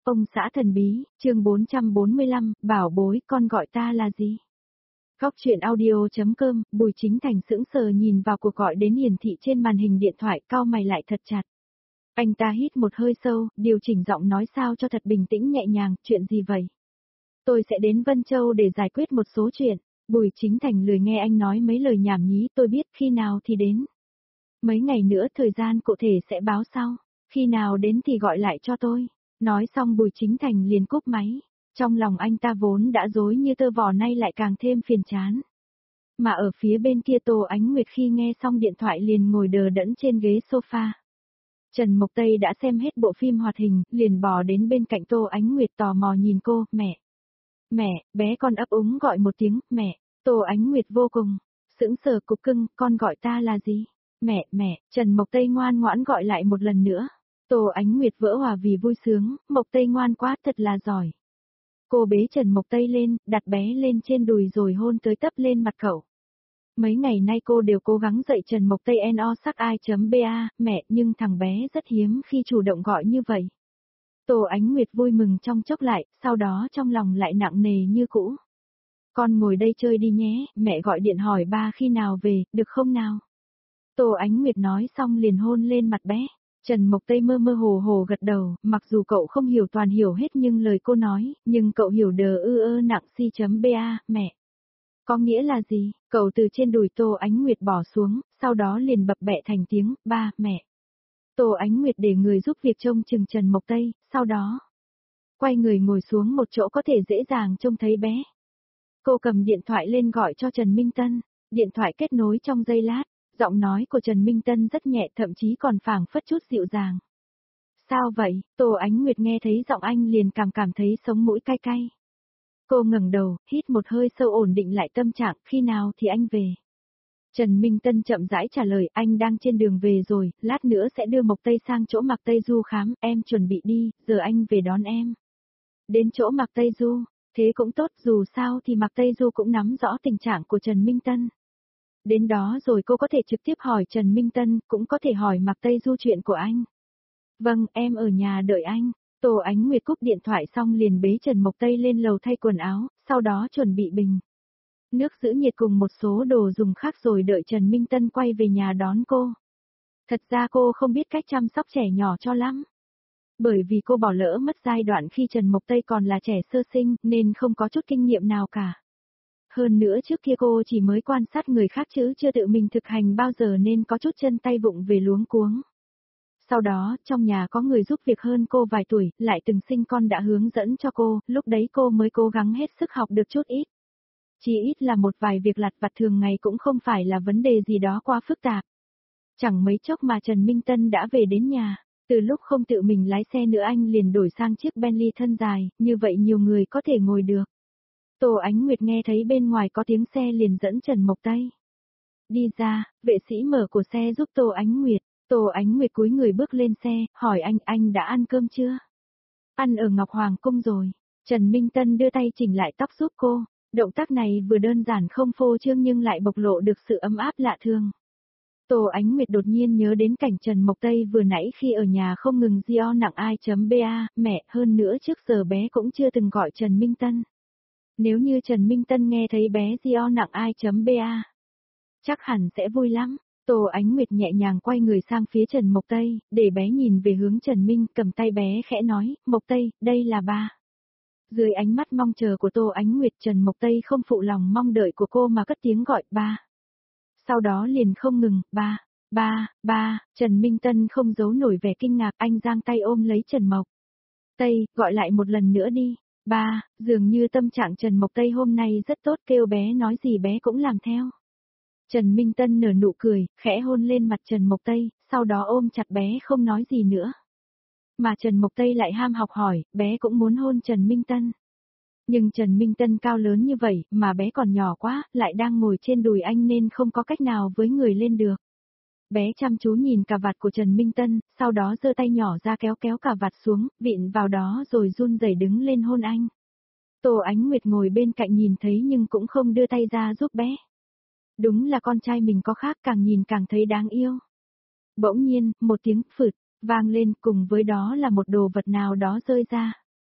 Ông xã thần bí, chương 445, bảo bối, con gọi ta là gì? Góc chuyện audio.com, Bùi Chính Thành sững sờ nhìn vào cuộc gọi đến hiển thị trên màn hình điện thoại, cau mày lại thật chặt. Anh ta hít một hơi sâu, điều chỉnh giọng nói sao cho thật bình tĩnh nhẹ nhàng, chuyện gì vậy? Tôi sẽ đến Vân Châu để giải quyết một số chuyện. Bùi Chính Thành lười nghe anh nói mấy lời nhảm nhí, tôi biết khi nào thì đến. Mấy ngày nữa thời gian cụ thể sẽ báo sau, khi nào đến thì gọi lại cho tôi. Nói xong Bùi Chính Thành liền cúp máy, trong lòng anh ta vốn đã rối như tơ vò nay lại càng thêm phiền chán. Mà ở phía bên kia Tô Ánh Nguyệt khi nghe xong điện thoại liền ngồi đờ đẫn trên ghế sofa. Trần Mộc Tây đã xem hết bộ phim hoạt hình, liền bò đến bên cạnh Tô Ánh Nguyệt tò mò nhìn cô, mẹ. Mẹ, bé con ấp úng gọi một tiếng, mẹ. Tô Ánh Nguyệt vô cùng sững sờ, cục cưng, con gọi ta là gì? Mẹ, Trần Mộc Tây ngoan ngoãn gọi lại một lần nữa. Tô Ánh Nguyệt vỡ hòa vì vui sướng, Mộc Tây ngoan quá, thật là giỏi. Cô bế Trần Mộc Tây lên, đặt bé lên trên đùi rồi hôn tới tấp lên mặt cậu. Mấy ngày nay cô đều cố gắng dạy Trần Mộc Tây no sắc ai.ba, mẹ, nhưng thằng bé rất hiếm khi chủ động gọi như vậy. Tô Ánh Nguyệt vui mừng trong chốc lại, sau đó trong lòng lại nặng nề như cũ. Con ngồi đây chơi đi nhé, mẹ gọi điện hỏi ba khi nào về, được không nào? Tô Ánh Nguyệt nói xong liền hôn lên mặt bé. Trần Mộc Tây mơ mơ hồ hồ gật đầu, mặc dù cậu không hiểu toàn hiểu hết nhưng lời cô nói, nhưng cậu hiểu đờ ư nặng si.ba, mẹ. Có nghĩa là gì? Cậu từ trên đùi Tô Ánh Nguyệt bỏ xuống, sau đó liền bập bẹ thành tiếng, ba, mẹ. Tô Ánh Nguyệt để người giúp việc trông chừng Trần Mộc Tây, sau đó quay người ngồi xuống một chỗ có thể dễ dàng trông thấy bé. Cô cầm điện thoại lên gọi cho Trần Minh Tân, điện thoại kết nối trong giây lát, giọng nói của Trần Minh Tân rất nhẹ, thậm chí còn phảng phất chút dịu dàng. Sao vậy? Tô Ánh Nguyệt nghe thấy giọng anh liền cảm thấy sống mũi cay cay. Cô ngẩng đầu, hít một hơi sâu ổn định lại tâm trạng, khi nào thì anh về? Trần Minh Tân chậm rãi trả lời, anh đang trên đường về rồi, lát nữa sẽ đưa Mộc Tây sang chỗ Mạc Tây Du khám, em chuẩn bị đi, giờ anh về đón em. Đến chỗ Mạc Tây Du, thế cũng tốt, dù sao thì Mạc Tây Du cũng nắm rõ tình trạng của Trần Minh Tân. Đến đó rồi cô có thể trực tiếp hỏi Trần Minh Tân, cũng có thể hỏi Mạc Tây Du chuyện của anh. Vâng, em ở nhà đợi anh. Tô Ánh Nguyệt cúp điện thoại xong liền bế Trần Mộc Tây lên lầu thay quần áo, sau đó chuẩn bị bình nước giữ nhiệt cùng một số đồ dùng khác rồi đợi Trần Minh Tân quay về nhà đón cô. Thật ra cô không biết cách chăm sóc trẻ nhỏ cho lắm. Bởi vì cô bỏ lỡ mất giai đoạn khi Trần Mộc Tây còn là trẻ sơ sinh nên không có chút kinh nghiệm nào cả. Hơn nữa trước kia cô chỉ mới quan sát người khác chứ chưa tự mình thực hành bao giờ nên có chút chân tay vụng về luống cuống. Sau đó, trong nhà có người giúp việc hơn cô vài tuổi, lại từng sinh con đã hướng dẫn cho cô, lúc đấy cô mới cố gắng hết sức học được chút ít. Chỉ ít là một vài việc lặt vặt thường ngày cũng không phải là vấn đề gì đó quá phức tạp. Chẳng mấy chốc mà Trần Minh Tân đã về đến nhà, từ lúc không tự mình lái xe nữa anh liền đổi sang chiếc Bentley thân dài, như vậy nhiều người có thể ngồi được. Tô Ánh Nguyệt nghe thấy bên ngoài có tiếng xe liền dẫn Trần Mộc Tây đi ra, vệ sĩ mở cửa xe giúp Tô Ánh Nguyệt. Tô Ánh Nguyệt cúi người bước lên xe, hỏi anh đã ăn cơm chưa? Ăn ở Ngọc Hoàng Cung rồi. Trần Minh Tân đưa tay chỉnh lại tóc giúp cô. Động tác này vừa đơn giản không phô trương nhưng lại bộc lộ được sự ấm áp lạ thường. Tô Ánh Nguyệt đột nhiên nhớ đến cảnh Trần Mộc Tây vừa nãy khi ở nhà không ngừng rio nặng ai.ba, mẹ, hơn nữa trước giờ bé cũng chưa từng gọi Trần Minh Tân. Nếu như Trần Minh Tân nghe thấy bé rio nặng ai.ba, chắc hẳn sẽ vui lắm. Tô Ánh Nguyệt nhẹ nhàng quay người sang phía Trần Mộc Tây, để bé nhìn về hướng Trần Minh, cầm tay bé khẽ nói, Mộc Tây, đây là ba. Dưới ánh mắt mong chờ của Tô Ánh Nguyệt, Trần Mộc Tây không phụ lòng mong đợi của cô mà cất tiếng gọi ba. Sau đó liền không ngừng, ba, Trần Minh Tân không giấu nổi vẻ kinh ngạc, anh giang tay ôm lấy Trần Mộc Tây, gọi lại một lần nữa đi, ba, dường như tâm trạng Trần Mộc Tây hôm nay rất tốt, kêu bé nói gì bé cũng làm theo. Trần Minh Tân nở nụ cười, khẽ hôn lên mặt Trần Mộc Tây, sau đó ôm chặt bé không nói gì nữa. Mà Trần Mộc Tây lại ham học hỏi, bé cũng muốn hôn Trần Minh Tân. Nhưng Trần Minh Tân cao lớn như vậy, mà bé còn nhỏ quá, lại đang ngồi trên đùi anh nên không có cách nào với người lên được. Bé chăm chú nhìn cà vạt của Trần Minh Tân, sau đó giơ tay nhỏ ra kéo cà vạt xuống, vịn vào đó rồi run rẩy đứng lên hôn anh. Tô Ánh Nguyệt ngồi bên cạnh nhìn thấy nhưng cũng không đưa tay ra giúp bé. Đúng là con trai mình có khác, càng nhìn càng thấy đáng yêu. Bỗng nhiên, một tiếng phụt vang lên, cùng với đó là một đồ vật nào đó rơi ra.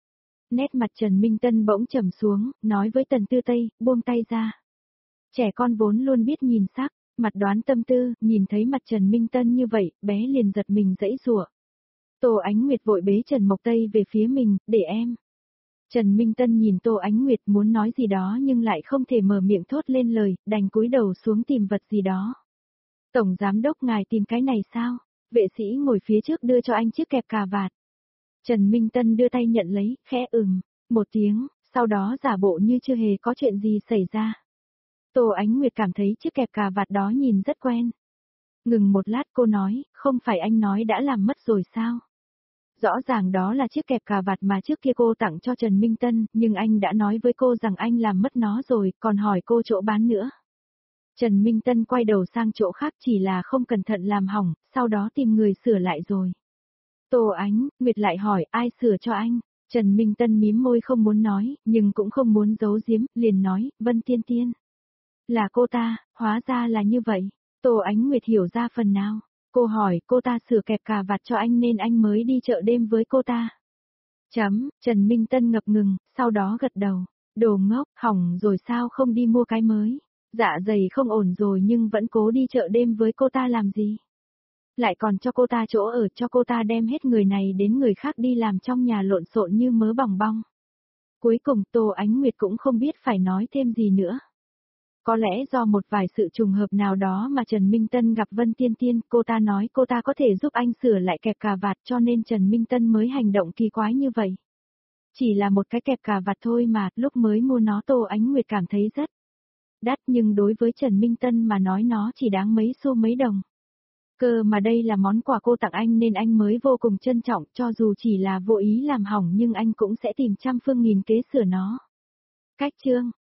Nét mặt Trần Minh Tân bỗng trầm xuống, nói với Tần Tư Tây, buông tay ra. Trẻ con vốn luôn biết nhìn sắc, mặt đoán tâm tư, nhìn thấy mặt Trần Minh Tân như vậy, bé liền giật mình giãy giụa. Tô Ánh Nguyệt vội bế Trần Mộc Tây về phía mình, để em. Trần Minh Tân nhìn Tô Ánh Nguyệt muốn nói gì đó nhưng lại không thể mở miệng thốt lên lời, đành cúi đầu xuống tìm vật gì đó. Tổng giám đốc ngài tìm cái này sao? Vệ sĩ ngồi phía trước đưa cho anh chiếc kẹp cà vạt. Trần Minh Tân đưa tay nhận lấy, khẽ một tiếng, sau đó giả bộ như chưa hề có chuyện gì xảy ra. Tô Ánh Nguyệt cảm thấy chiếc kẹp cà vạt đó nhìn rất quen. Ngừng một lát cô nói, không phải anh nói đã làm mất rồi sao? Rõ ràng đó là chiếc kẹp cà vạt mà trước kia cô tặng cho Trần Minh Tân, nhưng anh đã nói với cô rằng anh làm mất nó rồi, còn hỏi cô chỗ bán nữa. Trần Minh Tân quay đầu sang chỗ khác chỉ là không cẩn thận làm hỏng, sau đó tìm người sửa lại rồi. Tô Ánh Nguyệt lại hỏi ai sửa cho anh? Trần Minh Tân mím môi không muốn nói, nhưng cũng không muốn giấu giếm, liền nói, Vân Tiên Tiên. Là cô ta, hóa ra là như vậy. Tô Ánh Nguyệt hiểu ra phần nào. Cô hỏi cô ta sửa kẹp cà vạt cho anh nên anh mới đi chợ đêm với cô ta. Trần Minh Tân ngập ngừng, sau đó gật đầu. Đồ ngốc, hỏng rồi sao không đi mua cái mới. Dạ dày không ổn rồi nhưng vẫn cố đi chợ đêm với cô ta làm gì. Lại còn cho cô ta chỗ ở, cho cô ta đem hết người này đến người khác đi làm trong nhà lộn xộn như mớ bòng bong. Cuối cùng Tô Ánh Nguyệt cũng không biết phải nói thêm gì nữa. Có lẽ do một vài sự trùng hợp nào đó mà Trần Minh Tân gặp Vân Tiên Tiên, cô ta nói cô ta có thể giúp anh sửa lại kẹp cà vạt cho nên Trần Minh Tân mới hành động kỳ quái như vậy. Chỉ là một cái kẹp cà vạt thôi mà, lúc mới mua nó Tô Ánh Nguyệt cảm thấy rất đắt nhưng đối với Trần Minh Tân mà nói nó chỉ đáng mấy xu mấy đồng. Cơ mà đây là món quà cô tặng anh nên anh mới vô cùng trân trọng, cho dù chỉ là vô ý làm hỏng nhưng anh cũng sẽ tìm trăm phương nghìn kế sửa nó. Cách chương